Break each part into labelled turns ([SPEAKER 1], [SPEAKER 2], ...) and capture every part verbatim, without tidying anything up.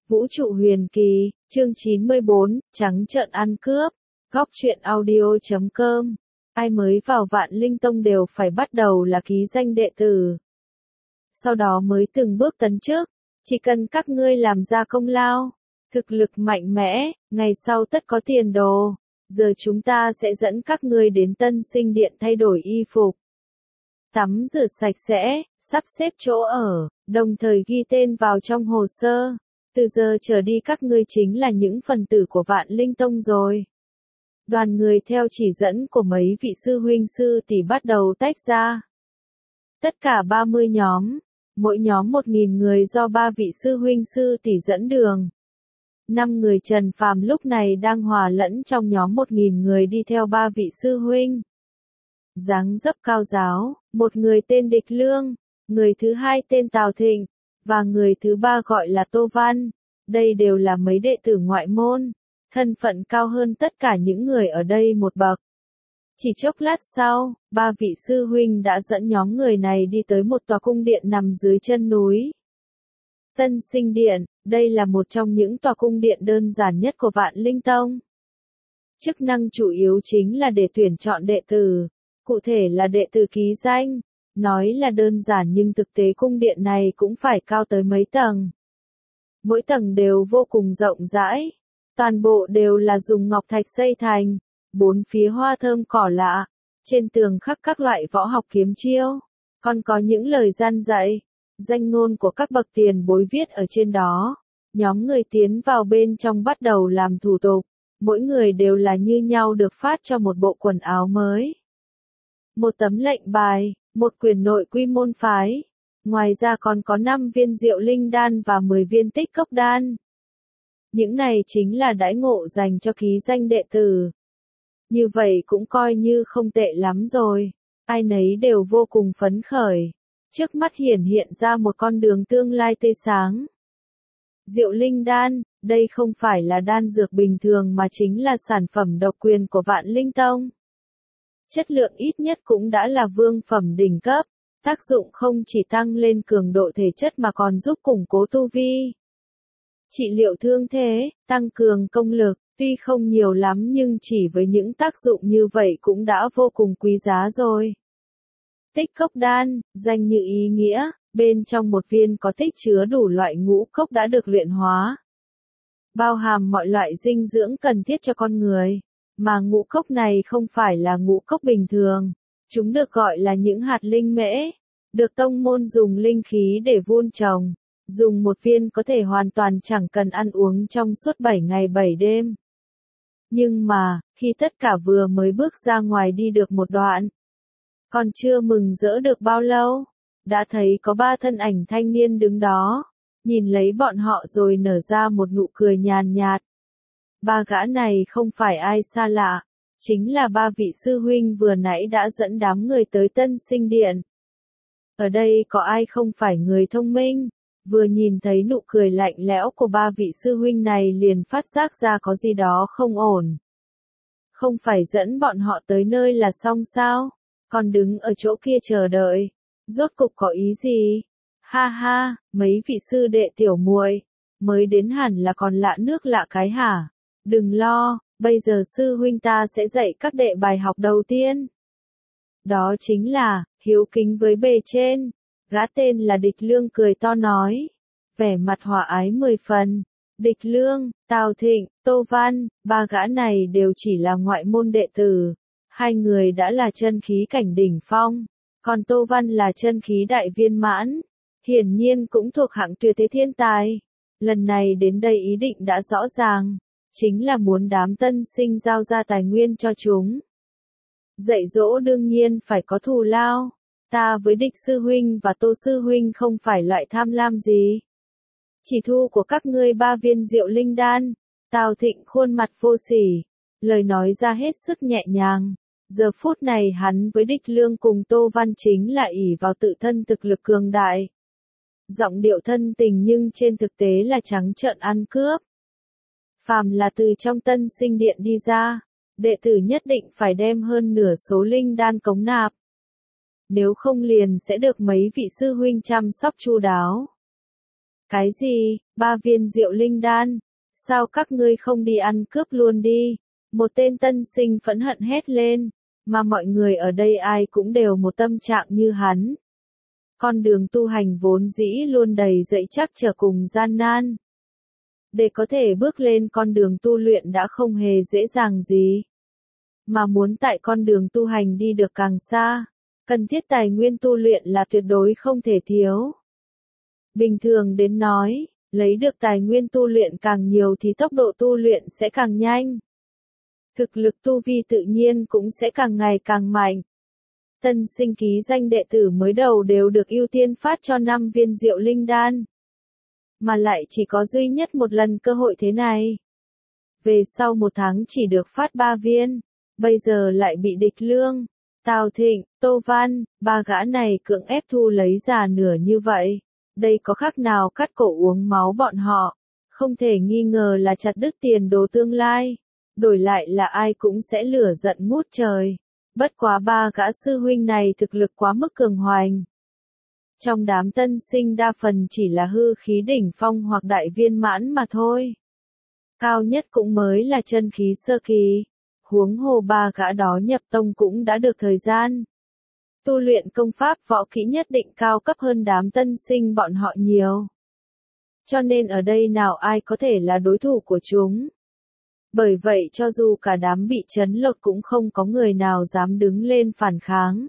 [SPEAKER 1] Vũ trụ huyền kỳ, chương chín mươi bốn, trắng trợn ăn cướp. Góc truyện audio chấm com. Ai mới vào Vạn Linh Tông đều phải bắt đầu là ký danh đệ tử. Sau đó mới từng bước tấn trước, chỉ cần các ngươi làm ra công lao, thực lực mạnh mẽ, ngày sau tất có tiền đồ. Giờ chúng ta sẽ dẫn các ngươi đến Tân Sinh Điện thay đổi y phục, tắm rửa sạch sẽ, sắp xếp chỗ ở, đồng thời ghi tên vào trong hồ sơ. Từ giờ trở đi các ngươi chính là những phần tử của Vạn Linh Tông rồi. Đoàn người theo chỉ dẫn của mấy vị sư huynh sư tỷ bắt đầu tách ra. Tất cả ba mươi nhóm, mỗi nhóm một nghìn người do ba vị sư huynh sư tỷ dẫn đường. Năm người Trần Phàm lúc này đang hòa lẫn trong nhóm một nghìn người đi theo ba vị sư huynh. Dáng dấp cao giáo, một người tên Địch Lương, người thứ hai tên Tào Thịnh, và người thứ ba gọi là Tô Văn. Đây đều là mấy đệ tử ngoại môn, thân phận cao hơn tất cả những người ở đây một bậc. Chỉ chốc lát sau, ba vị sư huynh đã dẫn nhóm người này đi tới một tòa cung điện nằm dưới chân núi. Tân Sinh Điện, đây là một trong những tòa cung điện đơn giản nhất của Vạn Linh Tông. Chức năng chủ yếu chính là để tuyển chọn đệ tử, cụ thể là đệ tử ký danh. Nói là đơn giản nhưng thực tế cung điện này cũng phải cao tới mấy tầng. Mỗi tầng đều vô cùng rộng rãi, toàn bộ đều là dùng ngọc thạch xây thành, bốn phía hoa thơm cỏ lạ, trên tường khắc các loại võ học kiếm chiêu, còn có những lời gian dạy, danh ngôn của các bậc tiền bối viết ở trên đó. Nhóm người tiến vào bên trong bắt đầu làm thủ tục, mỗi người đều là như nhau được phát cho một bộ quần áo mới, một tấm lệnh bài, một quyển nội quy môn phái. Ngoài ra còn có năm viên diệu linh đan và mười viên tích cốc đan. Những này chính là đãi ngộ dành cho ký danh đệ tử. Như vậy cũng coi như không tệ lắm rồi. Ai nấy đều vô cùng phấn khởi. Trước mắt hiển hiện ra một con đường tương lai tươi sáng. Diệu linh đan, đây không phải là đan dược bình thường mà chính là sản phẩm độc quyền của Vạn Linh Tông. Chất lượng ít nhất cũng đã là vương phẩm đỉnh cấp. Tác dụng không chỉ tăng lên cường độ thể chất mà còn giúp củng cố tu vi, trị liệu thương thế, tăng cường công lực. Tuy không nhiều lắm nhưng chỉ với những tác dụng như vậy cũng đã vô cùng quý giá rồi. Tích cốc đan, danh như ý nghĩa, bên trong một viên có tích chứa đủ loại ngũ cốc đã được luyện hóa, bao hàm mọi loại dinh dưỡng cần thiết cho con người. Mà ngũ cốc này không phải là ngũ cốc bình thường. Chúng được gọi là những hạt linh mễ, được tông môn dùng linh khí để vun trồng, dùng một viên có thể hoàn toàn chẳng cần ăn uống trong suốt bảy ngày bảy đêm. Nhưng mà, khi tất cả vừa mới bước ra ngoài đi được một đoạn, còn chưa mừng rỡ được bao lâu, đã thấy có ba thân ảnh thanh niên đứng đó, nhìn lấy bọn họ rồi nở ra một nụ cười nhàn nhạt. Ba gã này không phải ai xa lạ. Chính là ba vị sư huynh vừa nãy đã dẫn đám người tới Tân Sinh Điện. Ở đây có ai không phải người thông minh, vừa nhìn thấy nụ cười lạnh lẽo của ba vị sư huynh này liền phát giác ra có gì đó không ổn. Không phải dẫn bọn họ tới nơi là xong sao, còn đứng ở chỗ kia chờ đợi, rốt cục có ý gì? Ha ha, mấy vị sư đệ tiểu muội, mới đến hẳn là còn lạ nước lạ cái hả? Đừng lo. Bây giờ sư huynh ta sẽ dạy các đệ bài học đầu tiên. Đó chính là, hiếu kính với bề trên. Gã tên là Địch Lương cười to nói. Vẻ mặt hòa ái mười phần. Địch Lương, Tào Thịnh, Tô Văn, ba gã này đều chỉ là ngoại môn đệ tử. Hai người đã là chân khí cảnh đỉnh phong. Còn Tô Văn là chân khí đại viên mãn. Hiển nhiên cũng thuộc hạng tuyệt thế thiên tài. Lần này đến đây ý định đã rõ ràng. Chính là muốn đám tân sinh giao ra tài nguyên cho chúng. Dạy dỗ đương nhiên phải có thù lao. Ta với Địch sư huynh và Tô sư huynh không phải loại tham lam gì. Chỉ thu của các ngươi ba viên diệu linh đan. Tào Thịnh khuôn mặt vô sỉ, lời nói ra hết sức nhẹ nhàng. Giờ phút này hắn với Địch Lương cùng Tô Văn chính là ỷ vào tự thân thực lực cường đại. Giọng điệu thân tình nhưng trên thực tế là trắng trợn ăn cướp. Phàm là từ trong Tân Sinh Điện đi ra, đệ tử nhất định phải đem hơn nửa số linh đan cống nạp. Nếu không liền sẽ được mấy vị sư huynh chăm sóc chu đáo. Cái gì? ba viên diệu linh đan, sao các ngươi không đi ăn cướp luôn đi, một tên tân sinh phẫn hận hét lên, mà mọi người ở đây ai cũng đều một tâm trạng như hắn. Con đường tu hành vốn dĩ luôn đầy dẫy trắc trở cùng gian nan. Để có thể bước lên con đường tu luyện đã không hề dễ dàng gì. Mà muốn tại con đường tu hành đi được càng xa, cần thiết tài nguyên tu luyện là tuyệt đối không thể thiếu. Bình thường đến nói, lấy được tài nguyên tu luyện càng nhiều thì tốc độ tu luyện sẽ càng nhanh. Thực lực tu vi tự nhiên cũng sẽ càng ngày càng mạnh. Tân sinh ký danh đệ tử mới đầu đều được ưu tiên phát cho năm viên diệu linh đan. Mà lại chỉ có duy nhất một lần cơ hội thế này. Về sau một tháng chỉ được phát ba viên, bây giờ lại bị địch lương, Tào Thịnh, Tô Văn, ba gã này cưỡng ép thu lấy già nửa như vậy. Đây có khác nào cắt cổ uống máu bọn họ, không thể nghi ngờ là chặt đứt tiền đồ tương lai. Đổi lại là ai cũng sẽ lửa giận ngút trời. Bất quá ba gã sư huynh này thực lực quá mức cường hoành. Trong đám tân sinh đa phần chỉ là hư khí đỉnh phong hoặc đại viên mãn mà thôi. Cao nhất cũng mới là chân khí sơ kỳ. Huống hồ ba gã đó nhập tông cũng đã được thời gian. Tu luyện công pháp võ kỹ nhất định cao cấp hơn đám tân sinh bọn họ nhiều. Cho nên ở đây nào ai có thể là đối thủ của chúng. Bởi vậy cho dù cả đám bị chấn lột cũng không có người nào dám đứng lên phản kháng.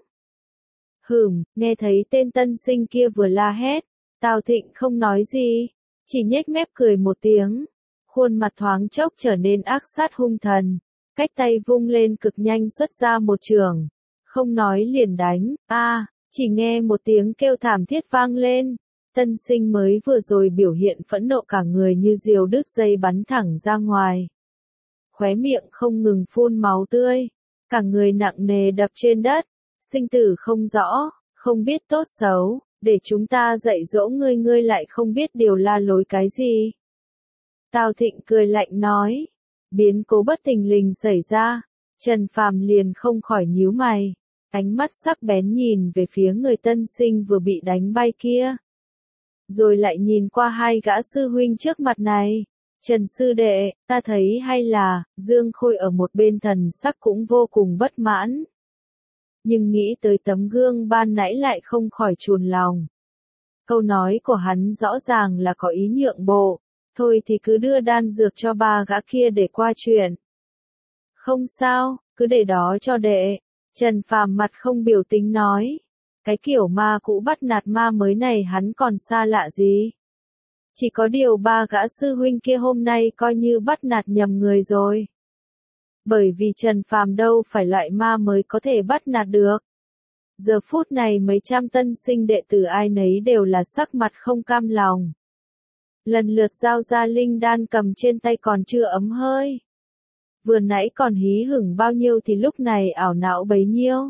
[SPEAKER 1] Hửm, nghe thấy tên tân sinh kia vừa la hét, Tào Thịnh không nói gì, chỉ nhếch mép cười một tiếng, khuôn mặt thoáng chốc trở nên ác sát hung thần, cách tay vung lên cực nhanh xuất ra một trường, không nói liền đánh, a, à, chỉ nghe một tiếng kêu thảm thiết vang lên, tân sinh mới vừa rồi biểu hiện phẫn nộ cả người như diều đứt dây bắn thẳng ra ngoài. Khóe miệng không ngừng phun máu tươi, cả người nặng nề đập trên đất, sinh tử không rõ, không biết tốt xấu, để chúng ta dạy dỗ ngươi ngươi lại không biết điều la lối cái gì. Tào Thịnh cười lạnh nói, biến cố bất thình lình xảy ra, Trần Phàm liền không khỏi nhíu mày, ánh mắt sắc bén nhìn về phía người tân sinh vừa bị đánh bay kia. Rồi lại nhìn qua hai gã sư huynh trước mặt này. Trần sư đệ, ta thấy hay là, Dương Khôi ở một bên thần sắc cũng vô cùng bất mãn. Nhưng nghĩ tới tấm gương ban nãy lại không khỏi chùn lòng. Câu nói của hắn rõ ràng là có ý nhượng bộ, thôi thì cứ đưa đan dược cho ba gã kia để qua chuyện. Không sao, cứ để đó cho đệ, Trần Phàm mặt không biểu tình nói. Cái kiểu ma cũ bắt nạt ma mới này hắn còn xa lạ gì. Chỉ có điều ba gã sư huynh kia hôm nay coi như bắt nạt nhầm người rồi. Bởi vì Trần Phàm đâu phải loại ma mới có thể bắt nạt được. Giờ phút này mấy trăm tân sinh đệ tử ai nấy đều là sắc mặt không cam lòng. Lần lượt giao ra linh đan cầm trên tay còn chưa ấm hơi. Vừa nãy còn hí hửng bao nhiêu thì lúc này ảo não bấy nhiêu.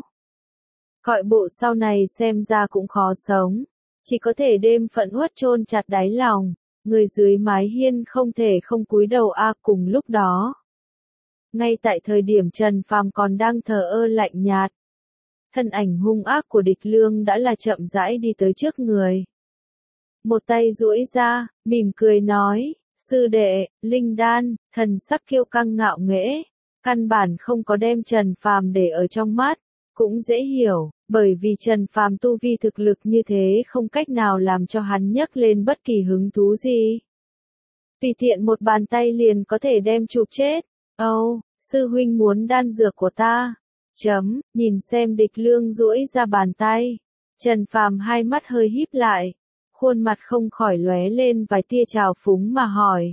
[SPEAKER 1] Cọi bộ sau này xem ra cũng khó sống. Chỉ có thể đêm phận uất chôn chặt đáy lòng, người dưới mái hiên không thể không cúi đầu a à, cùng lúc đó. Ngay tại thời điểm Trần Phàm còn đang thờ ơ lạnh nhạt, thân ảnh hung ác của địch lương đã là chậm rãi đi tới trước người. Một tay duỗi ra, mỉm cười nói, sư đệ, linh đan, thần sắc kiêu căng ngạo nghễ, căn bản không có đem Trần Phàm để ở trong mắt, cũng dễ hiểu. Bởi vì Trần Phàm tu vi thực lực như thế không cách nào làm cho hắn nhấc lên bất kỳ hứng thú gì. Tùy tiện một bàn tay liền có thể đem chụp chết. Âu, oh, sư huynh muốn đan dược của ta. Chấm, nhìn xem địch lương duỗi ra bàn tay. Trần Phàm hai mắt hơi híp lại. Khuôn mặt không khỏi lóe lên vài tia trào phúng mà hỏi.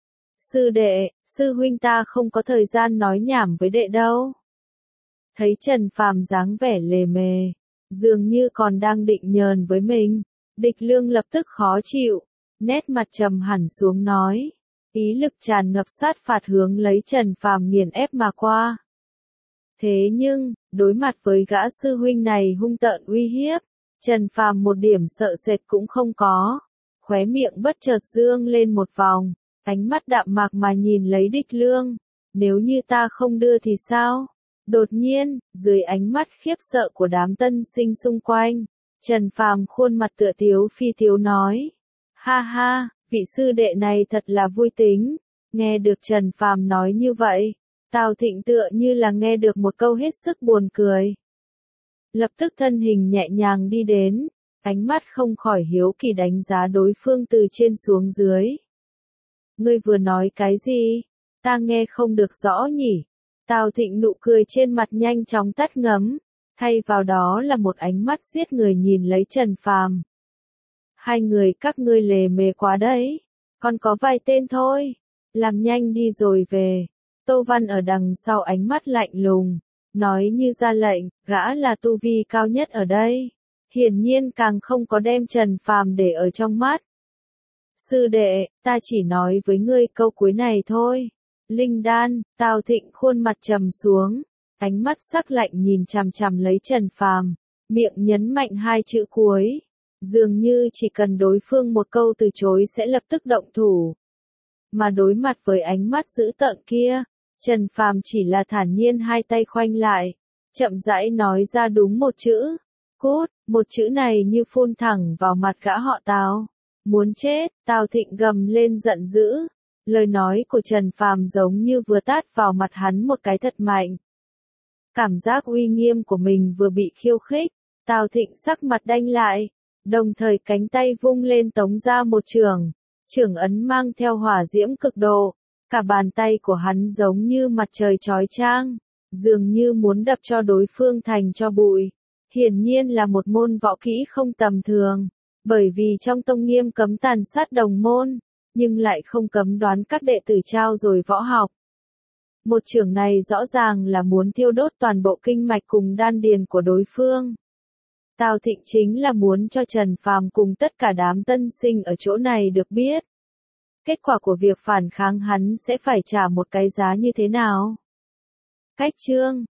[SPEAKER 1] Sư đệ, sư huynh ta không có thời gian nói nhảm với đệ đâu. Thấy Trần Phàm dáng vẻ lề mề, dường như còn đang định nhờn với mình, địch lương lập tức khó chịu, nét mặt trầm hẳn xuống nói, ý lực tràn ngập sát phạt hướng lấy Trần Phàm nghiền ép mà qua. Thế nhưng, đối mặt với gã sư huynh này hung tợn uy hiếp, Trần Phàm một điểm sợ sệt cũng không có, khóe miệng bất chợt dương lên một vòng, ánh mắt đạm mạc mà nhìn lấy địch lương, nếu như ta không đưa thì sao? Đột nhiên, dưới ánh mắt khiếp sợ của đám tân sinh xung quanh, Trần Phàm khuôn mặt tựa tiếu phi tiếu nói, ha ha, vị sư đệ này thật là vui tính. Nghe được Trần Phàm nói như vậy, Tào Thịnh tựa như là nghe được một câu hết sức buồn cười. Lập tức thân hình nhẹ nhàng đi đến, ánh mắt không khỏi hiếu kỳ đánh giá đối phương từ trên xuống dưới. Ngươi vừa nói cái gì? Ta nghe không được rõ nhỉ? Tào Thịnh nụ cười trên mặt nhanh chóng tắt ngấm, thay vào đó là một ánh mắt giết người nhìn lấy Trần Phàm. Hai người các ngươi lề mề quá đấy, còn có vài tên thôi, làm nhanh đi rồi về. Tô Văn ở đằng sau ánh mắt lạnh lùng, nói như ra lệnh, gã là tu vi cao nhất ở đây, hiển nhiên càng không có đem Trần Phàm để ở trong mắt. Sư đệ, ta chỉ nói với ngươi câu cuối này thôi. Linh đan, Tào Thịnh khuôn mặt trầm xuống, ánh mắt sắc lạnh nhìn chằm chằm lấy Trần Phàm, miệng nhấn mạnh hai chữ cuối, dường như chỉ cần đối phương một câu từ chối sẽ lập tức động thủ. Mà đối mặt với ánh mắt dữ tợn kia, Trần Phàm chỉ là thản nhiên hai tay khoanh lại, chậm rãi nói ra đúng một chữ, cút, một chữ này như phun thẳng vào mặt gã họ Tào. Muốn chết, Tào Thịnh gầm lên giận dữ. Lời nói của Trần Phàm giống như vừa tát vào mặt hắn một cái thật mạnh. Cảm giác uy nghiêm của mình vừa bị khiêu khích, Tào Thịnh sắc mặt đanh lại, đồng thời cánh tay vung lên tống ra một chưởng, chưởng ấn mang theo hỏa diễm cực độ, cả bàn tay của hắn giống như mặt trời chói chang, dường như muốn đập cho đối phương thành cho bụi. Hiển nhiên là một môn võ kỹ không tầm thường, bởi vì trong tông nghiêm cấm tàn sát đồng môn, nhưng lại không cấm đoán các đệ tử trao dồi võ học. Một chưởng này rõ ràng là muốn thiêu đốt toàn bộ kinh mạch cùng đan điền của đối phương. Tào Thịnh chính là muốn cho Trần Phàm cùng tất cả đám tân sinh ở chỗ này được biết. Kết quả của việc phản kháng hắn sẽ phải trả một cái giá như thế nào. Cách chương